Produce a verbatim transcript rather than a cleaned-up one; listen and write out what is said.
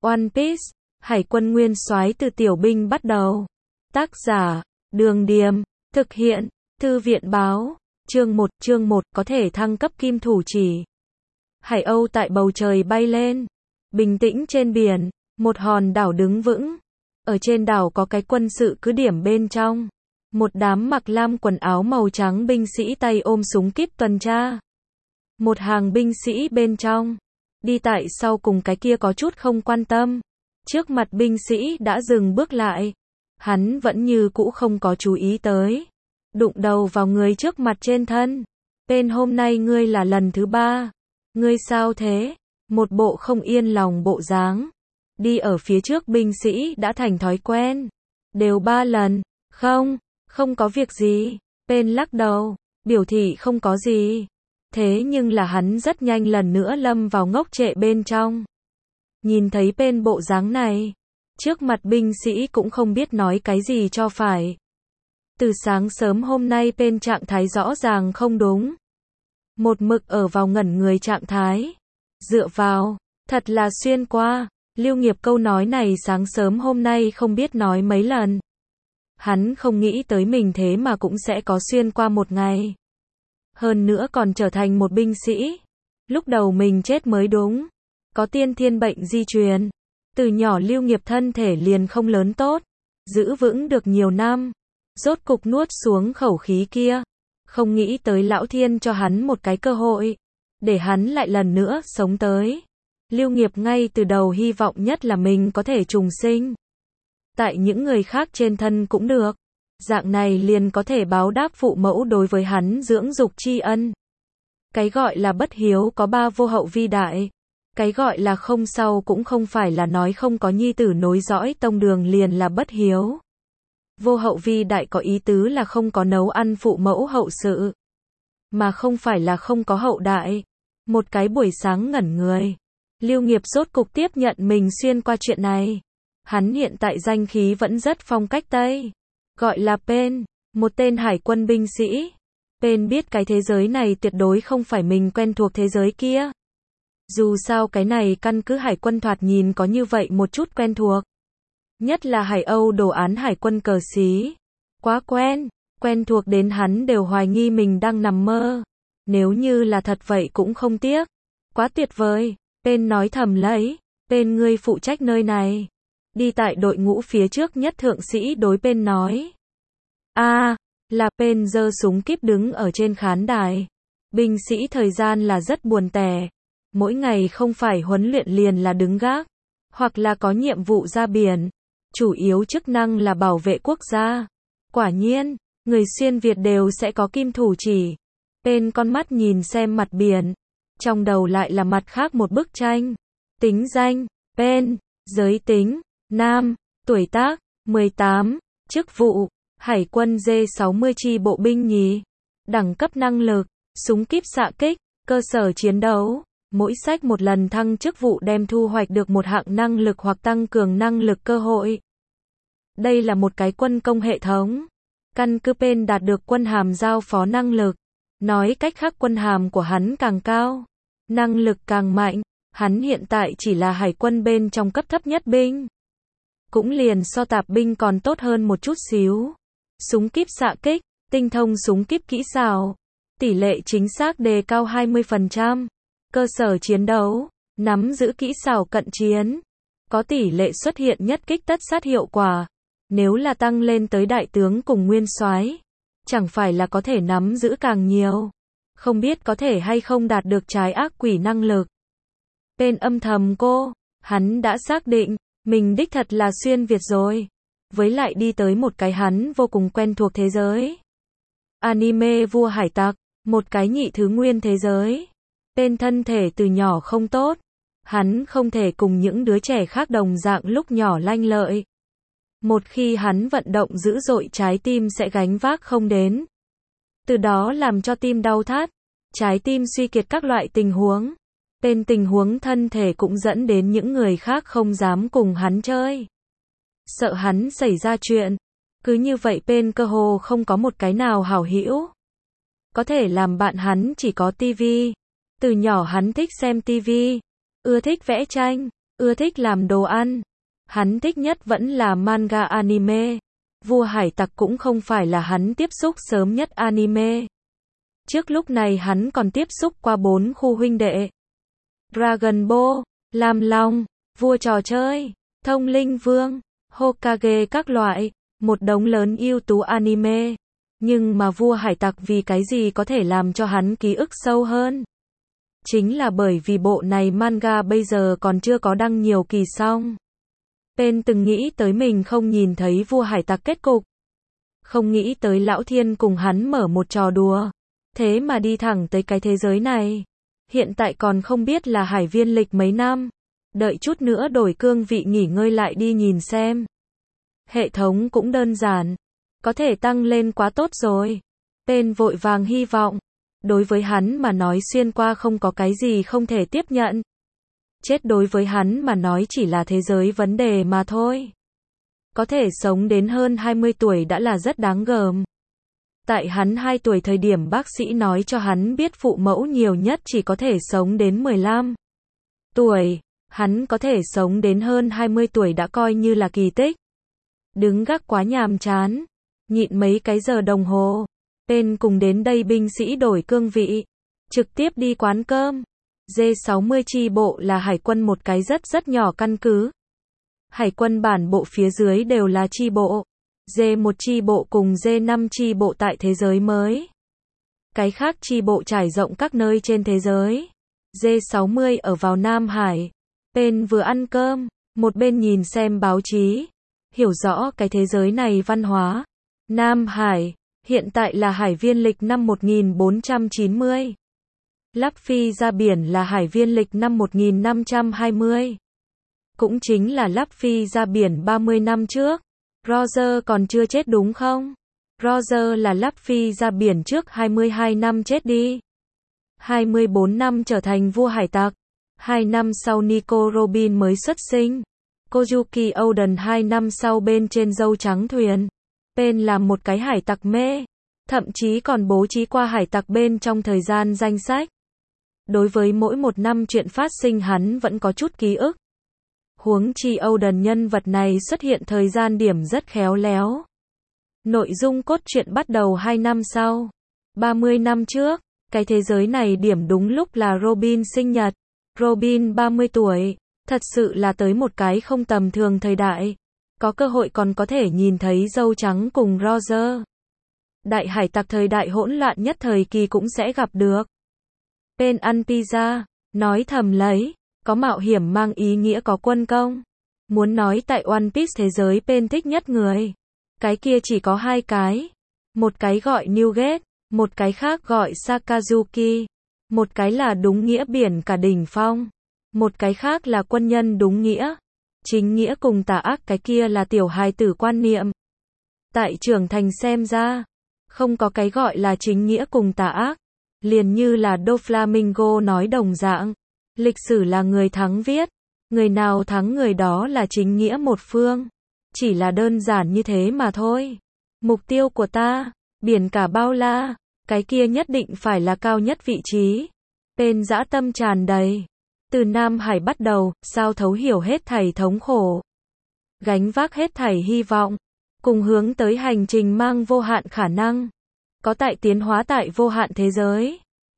One Piece, Hải quân nguyên soái từ tiểu binh bắt đầu. Tác giả, Đường Điềm, thực hiện, Thư viện báo, chương một, chương một, có thể thăng cấp kim thủ chỉ. Hải Âu tại bầu trời bay lên, bình tĩnh trên biển, một hòn đảo đứng vững. Ở trên đảo có cái quân sự cứ điểm bên trong. Một đám mặc lam quần áo màu trắng binh sĩ tay ôm súng kíp tuần tra. Một hàng binh sĩ bên trong. Đi tại sau cùng cái kia có chút không quan tâm. Trước mặt binh sĩ đã dừng bước lại. Hắn vẫn như cũ không có chú ý tới. Đụng đầu vào người trước mặt trên thân. Tên hôm nay ngươi là lần thứ ba. Ngươi sao thế? Một bộ không yên lòng bộ dáng. Đi ở phía trước binh sĩ đã thành thói quen. Đều ba lần. Không, không có việc gì. Tên lắc đầu, biểu thị không có gì. Thế nhưng là hắn rất nhanh lần nữa lâm vào ngốc trệ bên trong. Nhìn thấy bên bộ dáng này, trước mặt binh sĩ cũng không biết nói cái gì cho phải. Từ sáng sớm hôm nay bên trạng thái rõ ràng không đúng. Một mực ở vào ngẩn người trạng thái. Dựa vào, thật là xuyên qua. Lưu Nghiệp câu nói này sáng sớm hôm nay không biết nói mấy lần. Hắn không nghĩ tới mình thế mà cũng sẽ có xuyên qua một ngày. Hơn nữa còn trở thành một binh sĩ. Lúc đầu mình chết mới đúng. Có tiên thiên bệnh di truyền. Từ nhỏ Lưu Nghiệp thân thể liền không lớn tốt. Giữ vững được nhiều năm. Rốt cục nuốt xuống khẩu khí kia. Không nghĩ tới lão thiên cho hắn một cái cơ hội. Để hắn lại lần nữa sống tới. Lưu Nghiệp ngay từ đầu hy vọng nhất là mình có thể trùng sinh. Tại những người khác trên thân cũng được. Dạng này liền có thể báo đáp phụ mẫu đối với hắn dưỡng dục tri ân. Cái gọi là bất hiếu có ba vô hậu vi đại. Cái gọi là không sau cũng không phải là nói không có nhi tử nối dõi tông đường liền là bất hiếu. Vô hậu vi đại có ý tứ là không có nấu ăn phụ mẫu hậu sự. Mà không phải là không có hậu đại. Một cái buổi sáng ngẩn người. Lưu Nghiệp rốt cục tiếp nhận mình xuyên qua chuyện này. Hắn hiện tại danh khí vẫn rất phong cách Tây. Gọi là Pen, một tên hải quân binh sĩ. Pen biết cái thế giới này tuyệt đối không phải mình quen thuộc thế giới kia. Dù sao cái này căn cứ hải quân thoạt nhìn có như vậy một chút quen thuộc. Nhất là Hải Âu đồ án hải quân cờ xí. Quá quen, quen thuộc đến hắn đều hoài nghi mình đang nằm mơ. Nếu như là thật vậy cũng không tiếc. Quá tuyệt vời, Pen nói thầm lấy. Pen ngươi phụ trách nơi này. Đi tại đội ngũ phía trước nhất thượng sĩ đối Pen nói. A, à, là Pen giơ súng kíp đứng ở trên khán đài. Binh sĩ thời gian là rất buồn tẻ. Mỗi ngày không phải huấn luyện liền là đứng gác. Hoặc là có nhiệm vụ ra biển. Chủ yếu chức năng là bảo vệ quốc gia. Quả nhiên, người xuyên Việt đều sẽ có kim thủ chỉ. Pen con mắt nhìn xem mặt biển. Trong đầu lại là mặt khác một bức tranh. Tính danh, Pen, giới tính, nam, tuổi tác, mười tám, chức vụ, Hải quân D sáu mươi chi bộ binh nhì, đẳng cấp năng lực, súng kíp xạ kích, cơ sở chiến đấu, mỗi sách một lần thăng chức vụ đem thu hoạch được một hạng năng lực hoặc tăng cường năng lực cơ hội. Đây là một cái quân công hệ thống. Căn cứ Pen đạt được quân hàm giao phó năng lực. Nói cách khác quân hàm của hắn càng cao, năng lực càng mạnh. Hắn hiện tại chỉ là hải quân bên trong cấp thấp nhất binh. Cũng liền so tạp binh còn tốt hơn một chút xíu. Súng kíp xạ kích, tinh thông súng kíp kỹ xảo. Tỷ lệ chính xác đề cao hai mươi phần trăm. Cơ sở chiến đấu, nắm giữ kỹ xảo cận chiến. Có tỷ lệ xuất hiện nhất kích tất sát hiệu quả. Nếu là tăng lên tới đại tướng cùng nguyên soái, chẳng phải là có thể nắm giữ càng nhiều. Không biết có thể hay không đạt được trái ác quỷ năng lực. Pen âm thầm cô, hắn đã xác định, mình đích thật là xuyên Việt rồi. Với lại đi tới một cái hắn vô cùng quen thuộc thế giới. Anime vua hải tặc, một cái nhị thứ nguyên thế giới. Pen thân thể từ nhỏ không tốt. Hắn không thể cùng những đứa trẻ khác đồng dạng lúc nhỏ lanh lợi. Một khi hắn vận động dữ dội trái tim sẽ gánh vác không đến. Từ đó làm cho tim đau thắt, trái tim suy kiệt các loại tình huống. Tên tình huống thân thể cũng dẫn đến những người khác không dám cùng hắn chơi. Sợ hắn xảy ra chuyện. Cứ như vậy Pen cơ hồ không có một cái nào hảo hữu. Có thể làm bạn hắn chỉ có tivi. Từ nhỏ hắn thích xem tivi. Ưa thích vẽ tranh. ưa thích làm đồ ăn. Hắn thích nhất vẫn là manga anime. Vua hải tặc cũng không phải là hắn tiếp xúc sớm nhất anime. Trước lúc này hắn còn tiếp xúc qua bốn khu huynh đệ. Dragon Ball, Lam Long, vua trò chơi, Thông Linh Vương, Hokage các loại, một đống lớn ưu tú anime. Nhưng mà vua hải tặc vì cái gì có thể làm cho hắn ký ức sâu hơn? Chính là bởi vì bộ này manga bây giờ còn chưa có đăng nhiều kỳ xong. Pen từng nghĩ tới mình không nhìn thấy vua hải tặc kết cục. Không nghĩ tới Lão Thiên cùng hắn mở một trò đùa. Thế mà đi thẳng tới cái thế giới này. Hiện tại còn không biết là hải viên lịch mấy năm. Đợi chút nữa đổi cương vị nghỉ ngơi lại đi nhìn xem. Hệ thống cũng đơn giản. Có thể tăng lên quá tốt rồi. Pen vội vàng hy vọng. Đối với hắn mà nói xuyên qua không có cái gì không thể tiếp nhận. Chết đối với hắn mà nói chỉ là thế giới vấn đề mà thôi. Có thể sống đến hơn hai mươi tuổi đã là rất đáng gờm. Tại hắn hai tuổi thời điểm bác sĩ nói cho hắn biết phụ mẫu nhiều nhất chỉ có thể sống đến mười lăm tuổi. Hắn có thể sống đến hơn hai mươi tuổi đã coi như là kỳ tích. Đứng gác quá nhàm chán. Nhịn mấy cái giờ đồng hồ. Pen cùng đến đây binh sĩ đổi cương vị. Trực tiếp đi quán cơm. D sáu mươi chi bộ là hải quân một cái rất rất nhỏ căn cứ. Hải quân bản bộ phía dưới đều là chi bộ. D một chi bộ cùng D năm chi bộ tại thế giới mới. Cái khác chi bộ trải rộng các nơi trên thế giới. D sáu mươi ở vào Nam Hải. Pen vừa ăn cơm, một bên nhìn xem báo chí. Hiểu rõ cái thế giới này văn hóa. Nam Hải, hiện tại là hải viên lịch năm một nghìn bốn trăm chín mươi. Luffy ra biển là hải viên lịch năm một nghìn năm trăm hai mươi. Cũng chính là Luffy ra biển ba mươi năm trước. Roger còn chưa chết đúng không? Roger là Luffy ra biển trước hai mươi hai năm chết đi. hai mươi bốn năm trở thành vua hải tặc. hai năm sau Nico Robin mới xuất sinh. Kozuki Oden hai năm sau bên trên dâu trắng thuyền. Pen là một cái hải tặc mê. Thậm chí còn bố trí qua hải tặc bên trong thời gian danh sách. Đối với mỗi một năm chuyện phát sinh hắn vẫn có chút ký ức. Huống chi Oden nhân vật này xuất hiện thời gian điểm rất khéo léo. Nội dung cốt truyện bắt đầu hai năm sau. ba mươi năm trước, cái thế giới này điểm đúng lúc là Robin sinh nhật. Robin ba mươi tuổi, thật sự là tới một cái không tầm thường thời đại. Có cơ hội còn có thể nhìn thấy dâu trắng cùng Roger. Đại hải tặc thời đại hỗn loạn nhất thời kỳ cũng sẽ gặp được. Pen ăn pizza, nói thầm lấy, có mạo hiểm mang ý nghĩa có quân công. Muốn nói tại One Piece thế giới Pen thích nhất người. Cái kia chỉ có hai cái. Một cái gọi Newgate, một cái khác gọi Sakazuki. Một cái là đúng nghĩa biển cả đỉnh phong. Một cái khác là quân nhân đúng nghĩa. Chính nghĩa cùng tà ác cái kia là tiểu hài tử quan niệm. Tại trưởng thành xem ra, không có cái gọi là chính nghĩa cùng tà ác. Liền như là Doflamingo nói đồng dạng. Lịch sử là người thắng viết. Người nào thắng người đó là chính nghĩa một phương. Chỉ là đơn giản như thế mà thôi. Mục tiêu của ta, biển cả bao la, cái kia nhất định phải là cao nhất vị trí. Pen dã tâm tràn đầy. Từ Nam Hải bắt đầu, sao thấu hiểu hết thảy thống khổ. Gánh vác hết thảy hy vọng. Cùng hướng tới hành trình mang vô hạn khả năng. Có tại tiến hóa tại vô hạn thế giới.